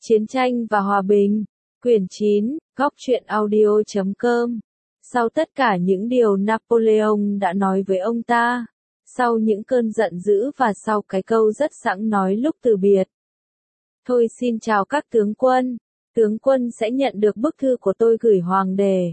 Chiến tranh và hòa bình. Quyển 9, Góc truyện audio.com. Sau tất cả những điều Napoleon đã nói với ông ta, sau những cơn giận dữ và sau cái câu rất sẵn nói lúc từ biệt. Thôi xin chào các tướng quân sẽ nhận được bức thư của tôi gửi hoàng đế.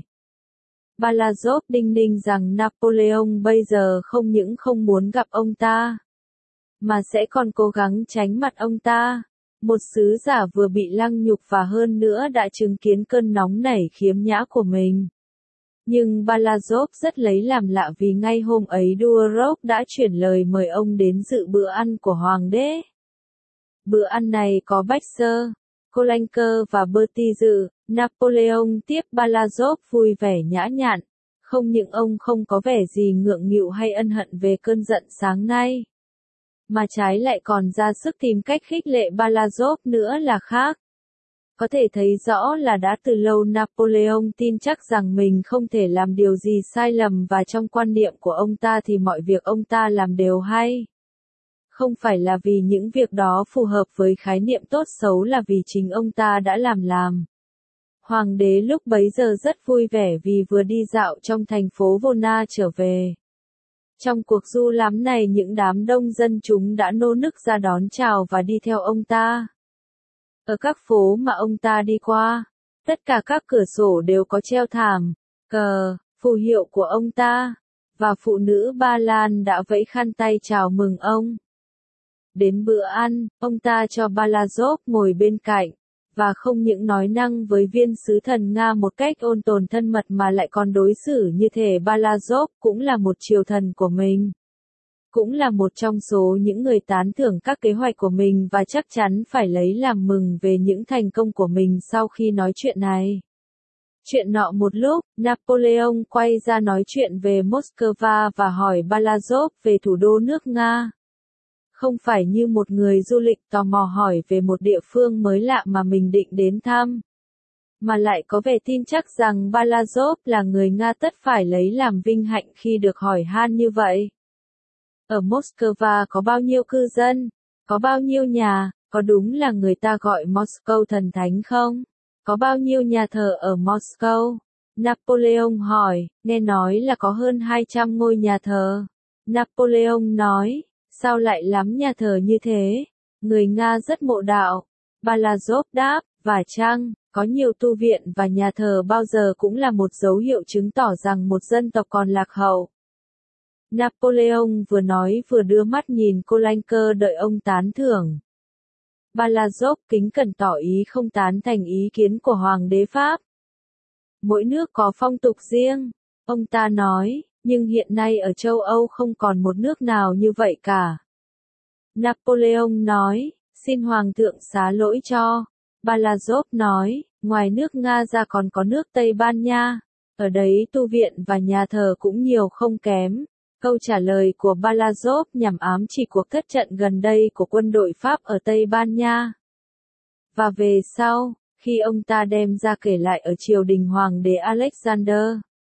Balazov đinh ninh rằng Napoleon bây giờ không những không muốn gặp ông ta, mà sẽ còn cố gắng tránh mặt ông ta. Một sứ giả vừa bị lăng nhục và hơn nữa đã chứng kiến cơn nóng nảy khiếm nhã của mình. Nhưng Balazov rất lấy làm lạ vì ngay hôm ấy Duroc đã chuyển lời mời ông đến dự bữa ăn của hoàng đế. Bữa ăn này có Baxter, Kolenker và Bertie dự. Napoleon tiếp Balazov vui vẻ nhã nhặn. Không những ông không có vẻ gì ngượng nghịu hay ân hận về cơn giận sáng nay, mà trái lại còn ra sức tìm cách khích lệ Balazov nữa là khác. Có thể thấy rõ là đã từ lâu Napoleon tin chắc rằng mình không thể làm điều gì sai lầm và trong quan niệm của ông ta thì mọi việc ông ta làm đều hay. Không phải là vì những việc đó phù hợp với khái niệm tốt xấu là vì chính ông ta đã làm. Hoàng đế lúc bấy giờ rất vui vẻ vì vừa đi dạo trong thành phố Vona trở về. Trong cuộc du lãm này những đám đông dân chúng đã nô nức ra đón chào và đi theo ông ta. Ở các phố mà ông ta đi qua, tất cả các cửa sổ đều có treo thảm, cờ, phù hiệu của ông ta, và phụ nữ Ba Lan đã vẫy khăn tay chào mừng ông. Đến bữa ăn, ông ta cho Balazov ngồi bên cạnh, và không những nói năng với viên sứ thần Nga một cách ôn tồn thân mật mà lại còn đối xử như thể Balazov cũng là một triều thần của mình. Cũng là một trong số những người tán thưởng các kế hoạch của mình và chắc chắn phải lấy làm mừng về những thành công của mình sau khi nói chuyện này. Chuyện nọ một lúc, Napoleon quay ra nói chuyện về Moscow và hỏi Balazov về thủ đô nước Nga. Không phải như một người du lịch tò mò hỏi về một địa phương mới lạ mà mình định đến thăm, mà lại có vẻ tin chắc rằng Balazov là người Nga tất phải lấy làm vinh hạnh khi được hỏi han như vậy. Ở Moscow có bao nhiêu cư dân? Có bao nhiêu nhà? Có đúng là người ta gọi Moscow thần thánh không? Có bao nhiêu nhà thờ ở Moscow? Napoleon hỏi, nghe nói là có hơn 200 ngôi nhà thờ. Napoleon nói, sao lại lắm nhà thờ như thế? Người Nga rất mộ đạo. Balazov đáp, và chăng, có nhiều tu viện và nhà thờ bao giờ cũng là một dấu hiệu chứng tỏ rằng một dân tộc còn lạc hậu. Napoleon vừa nói vừa đưa mắt nhìn Kolenker đợi ông tán thưởng. Balazov kính cẩn tỏ ý không tán thành ý kiến của Hoàng đế Pháp. Mỗi nước có phong tục riêng, ông ta nói, nhưng hiện nay ở châu Âu không còn một nước nào như vậy cả. Napoleon nói, xin Hoàng thượng xá lỗi cho. Balazov nói, ngoài nước Nga ra còn có nước Tây Ban Nha, ở đấy tu viện và nhà thờ cũng nhiều không kém. Câu trả lời của Balazov nhằm ám chỉ cuộc thất trận gần đây của quân đội Pháp ở Tây Ban Nha. Và về sau, khi ông ta đem ra kể lại ở triều đình Hoàng đế Alexander,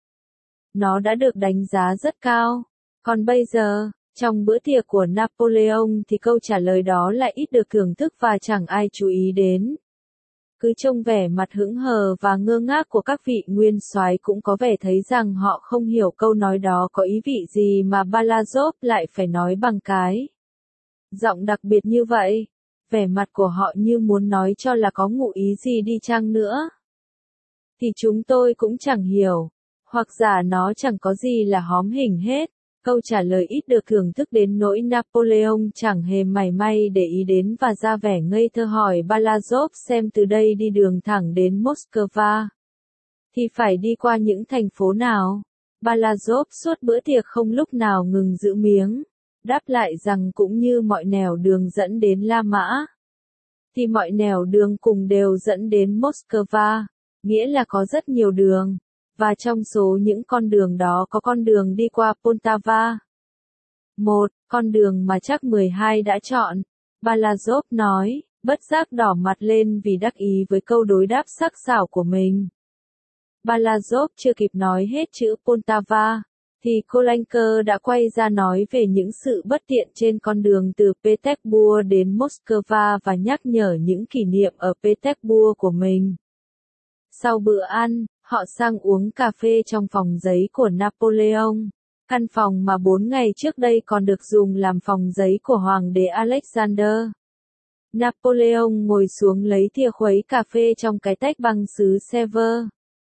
nó đã được đánh giá rất cao. Còn bây giờ, trong bữa tiệc của Napoleon thì câu trả lời đó lại ít được thưởng thức và chẳng ai chú ý đến. Cứ trông vẻ mặt hững hờ và ngơ ngác của các vị nguyên soái cũng có vẻ thấy rằng họ không hiểu câu nói đó có ý vị gì mà Balazov lại phải nói bằng cái giọng đặc biệt như vậy. Vẻ mặt của họ như muốn nói cho là có ngụ ý gì đi chăng nữa, thì chúng tôi cũng chẳng hiểu, hoặc giả nó chẳng có gì là hóm hình hết. Câu trả lời ít được thưởng thức đến nỗi Napoleon chẳng hề mảy may để ý đến và ra vẻ ngây thơ hỏi Balazov xem từ đây đi đường thẳng đến Moscow thì phải đi qua những thành phố nào. Balazov suốt bữa tiệc không lúc nào ngừng giữ miếng, đáp lại rằng cũng như mọi nẻo đường dẫn đến La Mã, thì mọi nẻo đường cùng đều dẫn đến Moscow, nghĩa là có rất nhiều đường. Và trong số những con đường đó có con đường đi qua Poltava. Một con đường mà chắc 12 đã chọn. Balazov nói, bất giác đỏ mặt lên vì đắc ý với câu đối đáp sắc sảo của mình. Balazov chưa kịp nói hết chữ Poltava, thì Kolenko đã quay ra nói về những sự bất tiện trên con đường từ Petersburg đến Moscow và nhắc nhở những kỷ niệm ở Petersburg của mình. Sau bữa ăn, họ sang uống cà phê trong phòng giấy của Napoleon, căn phòng mà 4 ngày trước đây còn được dùng làm phòng giấy của Hoàng đế Alexander. Napoleon ngồi xuống lấy thìa khuấy cà phê trong cái tách bằng sứ Sevres.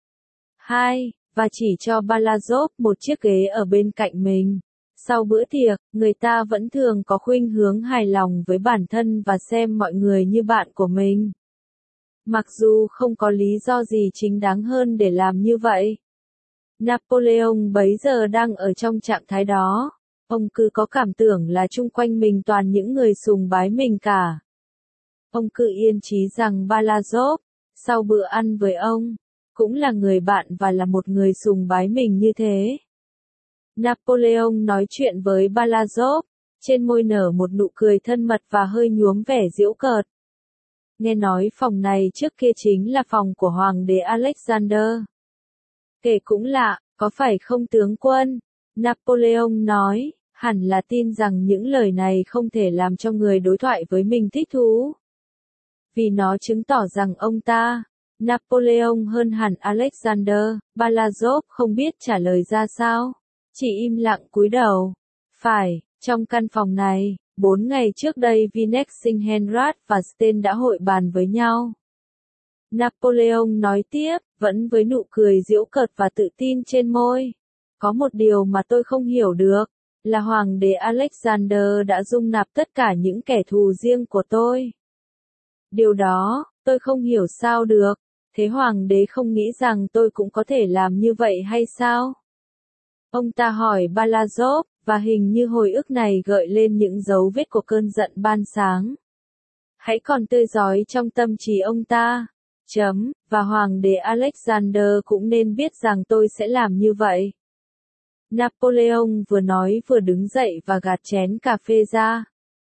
2. Và chỉ cho Balazov một chiếc ghế ở bên cạnh mình. Sau bữa tiệc, người ta vẫn thường có khuynh hướng hài lòng với bản thân và xem mọi người như bạn của mình. Mặc dù không có lý do gì chính đáng hơn để làm như vậy. Napoleon bấy giờ đang ở trong trạng thái đó. Ông cứ có cảm tưởng là chung quanh mình toàn những người sùng bái mình cả. Ông cứ yên chí rằng Balazov, sau bữa ăn với ông, cũng là người bạn và là một người sùng bái mình như thế. Napoleon nói chuyện với Balazov, trên môi nở một nụ cười thân mật và hơi nhuốm vẻ giễu cợt. Nghe nói phòng này trước kia chính là phòng của Hoàng đế Alexander. Kể cũng lạ, có phải không tướng quân? Napoleon nói, hẳn là tin rằng những lời này không thể làm cho người đối thoại với mình thích thú. Vì nó chứng tỏ rằng ông ta, Napoleon hơn hẳn Alexander. Balazov không biết trả lời ra sao, chỉ im lặng cúi đầu. Phải, trong căn phòng này, 4 ngày trước đây Vinexenhenrat và Stein đã hội bàn với nhau. Napoleon nói tiếp, vẫn với nụ cười giễu cợt và tự tin trên môi. Có một điều mà tôi không hiểu được, là Hoàng đế Alexander đã dung nạp tất cả những kẻ thù riêng của tôi. Điều đó, tôi không hiểu sao được. Thế Hoàng đế không nghĩ rằng tôi cũng có thể làm như vậy hay sao? Ông ta hỏi Balazov, và hình như hồi ức này gợi lên những dấu vết của cơn giận ban sáng. Hãy còn tươi rói trong tâm trí ông ta. Và Hoàng đế Alexander cũng nên biết rằng tôi sẽ làm như vậy. Napoleon vừa nói vừa đứng dậy và gạt chén cà phê ra.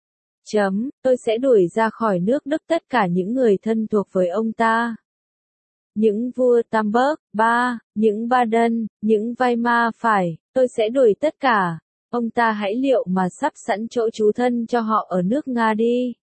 Tôi sẽ đuổi ra khỏi nước Đức tất cả những người thân thuộc với ông ta. Những vua Tamberg, những Baden, những Weimar phải, tôi sẽ đuổi tất cả. Ông ta hãy liệu mà sắp sẵn chỗ trú thân cho họ ở nước Nga đi.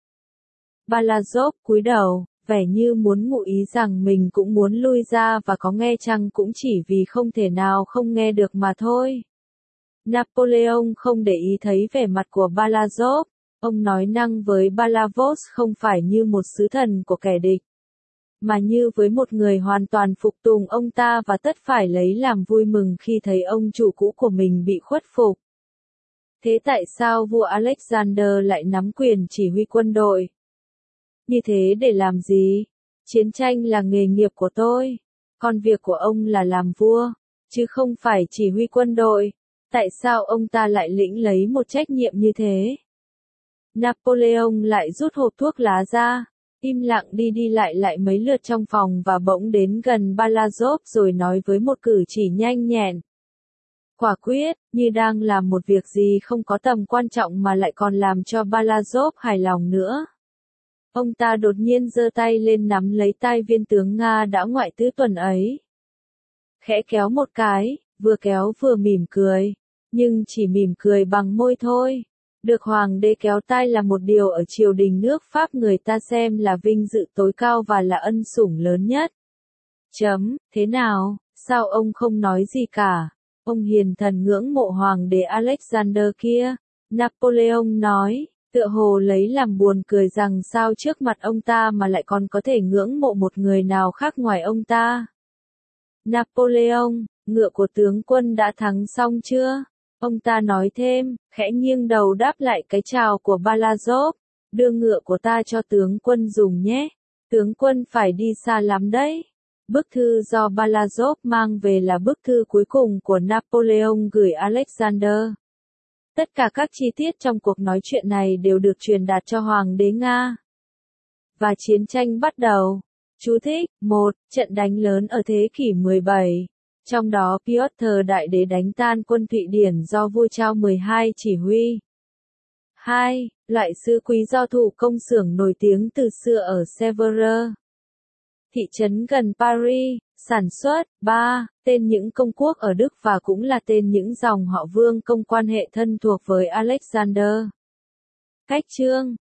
Balazov cúi đầu, vẻ như muốn ngụ ý rằng mình cũng muốn lui ra và có nghe chăng cũng chỉ vì không thể nào không nghe được mà thôi. Napoleon không để ý thấy vẻ mặt của Balazov. Ông nói năng với Balazov không phải như một sứ thần của kẻ địch, mà như với một người hoàn toàn phục tùng ông ta và tất phải lấy làm vui mừng khi thấy ông chủ cũ của mình bị khuất phục. Thế tại sao vua Alexander lại nắm quyền chỉ huy quân đội? Như thế để làm gì? Chiến tranh là nghề nghiệp của tôi. Còn việc của ông là làm vua, chứ không phải chỉ huy quân đội. Tại sao ông ta lại lĩnh lấy một trách nhiệm như thế? Napoleon lại rút hộp thuốc lá ra, im lặng đi lại mấy lượt trong phòng và bỗng đến gần Balazov rồi nói với một cử chỉ nhanh nhẹn. Quả quyết, như đang làm một việc gì không có tầm quan trọng mà lại còn làm cho Balazov hài lòng nữa. Ông ta đột nhiên giơ tay lên nắm lấy tay viên tướng Nga đã ngoại tứ tuần ấy. Khẽ kéo một cái, vừa kéo vừa mỉm cười, nhưng chỉ mỉm cười bằng môi thôi. Được hoàng đế kéo tay là một điều ở triều đình nước Pháp người ta xem là vinh dự tối cao và là ân sủng lớn nhất. Thế nào, sao ông không nói gì cả? Ông hiền thần ngưỡng mộ hoàng đế Alexander kia. Napoleon nói, tựa hồ lấy làm buồn cười rằng sao trước mặt ông ta mà lại còn có thể ngưỡng mộ một người nào khác ngoài ông ta. Napoleon, ngựa của tướng quân đã thắng xong chưa? Ông ta nói thêm, khẽ nghiêng đầu đáp lại cái chào của Balazov, đưa ngựa của ta cho tướng quân dùng nhé. Tướng quân phải đi xa lắm đấy. Bức thư do Balazov mang về là bức thư cuối cùng của Napoleon gửi Alexander. Tất cả các chi tiết trong cuộc nói chuyện này đều được truyền đạt cho Hoàng đế Nga. Và chiến tranh bắt đầu. Chú thích, 1. Trận đánh lớn ở thế kỷ 17. Trong đó Piotr Đại Đế đánh tan quân Thụy Điển do vua Trao 12 chỉ huy. 2. Loại sứ quý do thủ công xưởng nổi tiếng từ xưa ở Sevres, thị trấn gần Paris, Sản xuất. 3. Tên những công quốc ở Đức và cũng là tên những dòng họ vương công quan hệ thân thuộc với Alexander. Cách chương